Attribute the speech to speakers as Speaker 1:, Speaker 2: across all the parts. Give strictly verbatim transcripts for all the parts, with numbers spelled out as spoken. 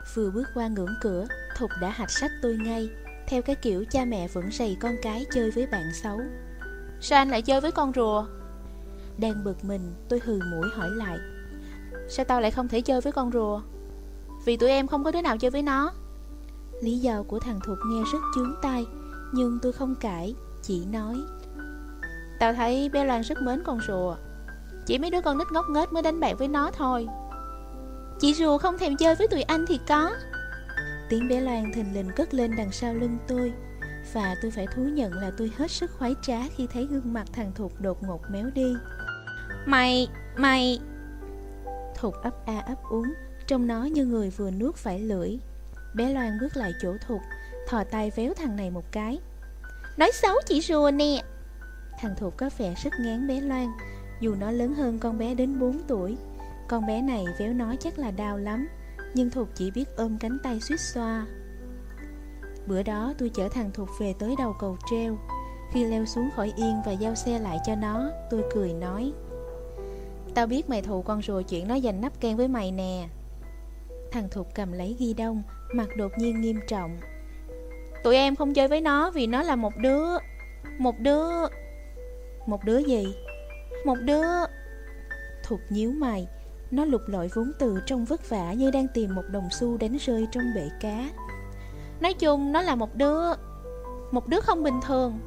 Speaker 1: Vừa bước qua ngưỡng cửa, Thục đã hạch sách tôi ngay, theo cái kiểu cha mẹ vẫn rầy con cái chơi với bạn xấu.
Speaker 2: Sao anh lại chơi với con rùa?
Speaker 1: Đang bực mình, tôi hừ mũi hỏi lại.
Speaker 2: Sao tao lại không thể chơi với con rùa? Vì tụi em không có đứa nào chơi với nó.
Speaker 1: Lý do của thằng Thục nghe rất chướng tai, nhưng tôi không cãi, chỉ nói.
Speaker 2: Tao thấy bé Loan rất mến con rùa. Chỉ mấy đứa con nít ngốc nghếch mới đánh bạn với nó thôi. Chị rùa không thèm chơi với tụi anh thì có.
Speaker 1: Tiếng bé Loan thình lình cất lên đằng sau lưng tôi, và tôi phải thú nhận là tôi hết sức khoái trá khi thấy gương mặt thằng Thục đột ngột méo đi.
Speaker 2: Mày, mày...
Speaker 1: Thục ấp a ấp úng, trông nó như người vừa nuốt phải lưỡi. Bé Loan bước lại chỗ Thục, thò tay véo thằng này một cái.
Speaker 2: Nói xấu chị rùa nè.
Speaker 1: Thằng Thục có vẻ rất ngán bé Loan, dù nó lớn hơn con bé đến bốn tuổi. Con bé này véo nó chắc là đau lắm, nhưng Thục chỉ biết ôm cánh tay suýt xoa. Bữa đó tôi chở thằng Thục về tới đầu cầu treo. Khi leo xuống khỏi yên và giao xe lại cho nó, tôi cười nói.
Speaker 2: Tao biết mày thù con rùa chuyện nó giành nắp ken với mày nè.
Speaker 1: Thằng Thục cầm lấy ghi đông, mặt đột nhiên nghiêm trọng.
Speaker 2: Tụi em không chơi với nó vì nó là một đứa... Một đứa...
Speaker 1: Một đứa gì?
Speaker 2: Một đứa...
Speaker 1: Thục nhíu mày. Nó lục lọi vốn từ trong vất vả như đang tìm một đồng xu đánh rơi trong bể cá.
Speaker 2: Nói chung nó là một đứa... Một đứa không bình thường.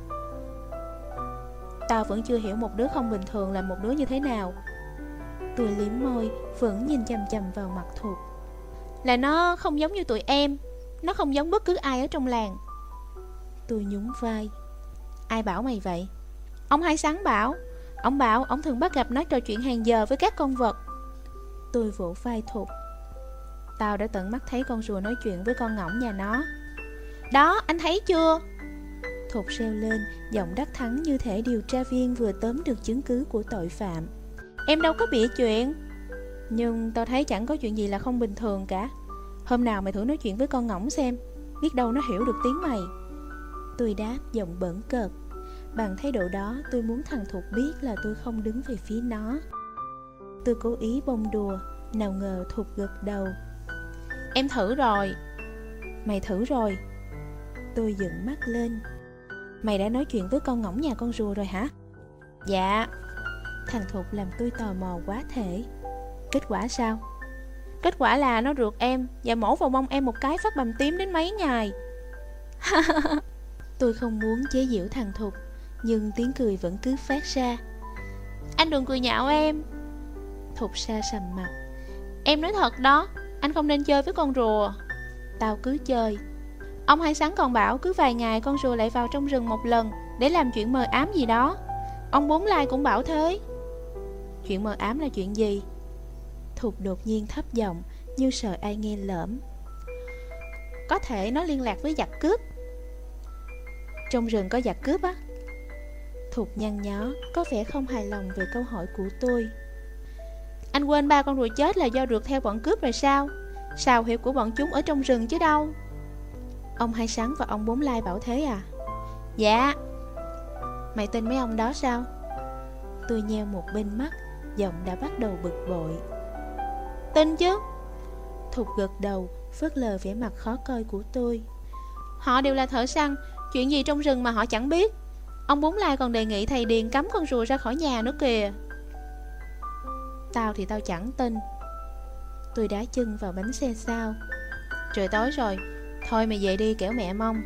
Speaker 1: Tao vẫn chưa hiểu một đứa không bình thường là một đứa như thế nào. Tôi liếm môi, vẫn nhìn chằm chằm vào mặt Thục.
Speaker 2: Là nó không giống như tụi em. Nó không giống bất cứ ai ở trong làng.
Speaker 1: Tôi nhún vai.
Speaker 2: Ai bảo mày vậy? Ông Hai Sắn bảo. Ông bảo ông thường bắt gặp nó trò chuyện hàng giờ với các con vật.
Speaker 1: Tôi vỗ vai Thục.
Speaker 2: Tao đã tận mắt thấy con rùa nói chuyện với con ngỗng nhà nó. Đó, anh thấy chưa?
Speaker 1: Thục reo lên, giọng đắc thắng như thể điều tra viên vừa tóm được chứng cứ của tội phạm.
Speaker 2: Em đâu có bịa chuyện. Nhưng tao thấy chẳng có chuyện gì là không bình thường cả. Hôm nào mày thử nói chuyện với con ngỗng xem, biết đâu nó hiểu được tiếng mày.
Speaker 1: Tôi đáp giọng bỡn cợt. Bằng thái độ đó tôi muốn thằng Thục biết là tôi không đứng về phía nó. Tôi cố ý bông đùa, nào ngờ Thục gật đầu.
Speaker 2: Em thử rồi.
Speaker 1: Mày thử rồi? Tôi dựng mắt lên. Mày đã nói chuyện với con ngỗng nhà con rùa rồi hả?
Speaker 2: Dạ.
Speaker 1: Thằng Thục làm tôi tò mò quá thể. Kết quả sao?
Speaker 2: Kết quả là nó rượt em và mổ vào mông em một cái phát bầm tím đến mấy ngày.
Speaker 1: Tôi không muốn chế giễu thằng Thục, nhưng tiếng cười vẫn cứ phát ra.
Speaker 2: Anh đừng cười nhạo em.
Speaker 1: Thục sa sầm mặt.
Speaker 2: Em nói thật đó, anh không nên chơi với con rùa.
Speaker 1: Tao cứ chơi.
Speaker 2: Ông Hai Sắn còn bảo cứ vài ngày con rùa lại vào trong rừng một lần để làm chuyện mờ ám gì đó. Ông Bốn Lai cũng bảo thế.
Speaker 1: Chuyện mờ ám là chuyện gì? Thục đột nhiên thấp giọng, như sợ ai nghe lỡm.
Speaker 2: Có thể nó liên lạc với giặc cướp.
Speaker 1: Trong rừng có giặc cướp á? Thục nhăn nhó, có vẻ không hài lòng về câu hỏi của tôi.
Speaker 2: Anh quên ba con rùa chết là do rượt theo bọn cướp rồi sao? Sào huyệt của bọn chúng ở trong rừng chứ đâu.
Speaker 1: Ông Hai Sắn và ông Bốn Lai bảo thế à?
Speaker 2: Dạ.
Speaker 1: Mày tin mấy ông đó sao? Tôi nheo một bên mắt, giọng đã bắt đầu bực bội.
Speaker 2: Tin chứ.
Speaker 1: Thục gật đầu, phớt lờ vẻ mặt khó coi của tôi.
Speaker 2: Họ đều là thợ săn, chuyện gì trong rừng mà họ chẳng biết. Ông Bốn Lai còn đề nghị thầy Điền cấm con rùa ra khỏi nhà nữa kìa.
Speaker 1: Tao thì tao chẳng tin. Tôi đá chân vào bánh xe sau.
Speaker 2: Trời tối rồi, thôi mày về đi kẻo mẹ mong.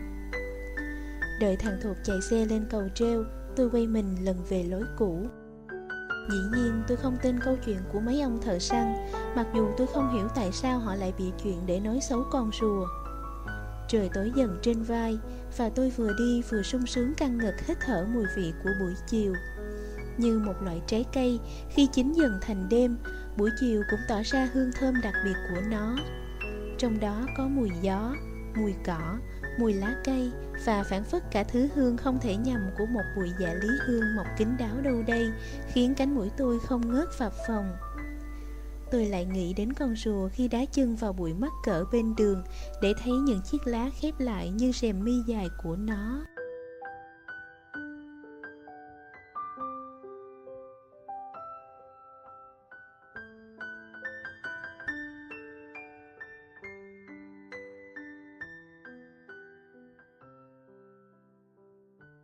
Speaker 1: Đợi thằng Thục chạy xe lên cầu treo, tôi quay mình lần về lối cũ. Dĩ nhiên tôi không tin câu chuyện của mấy ông thợ săn, mặc dù tôi không hiểu tại sao họ lại bịa chuyện để nói xấu con rùa. Trời tối dần trên vai, và tôi vừa đi vừa sung sướng căng ngực hít thở mùi vị của buổi chiều. Như một loại trái cây, khi chín dần thành đêm, buổi chiều cũng tỏ ra hương thơm đặc biệt của nó. Trong đó có mùi gió, mùi cỏ, mùi lá cây và phảng phất cả thứ hương không thể nhầm của một bụi dạ lý hương mọc kín đáo đâu đây, khiến cánh mũi tôi không ngớt phập phồng. Tôi lại nghĩ đến con rùa khi đá chân vào bụi mắc cỡ bên đường để thấy những chiếc lá khép lại như rèm mi dài của nó.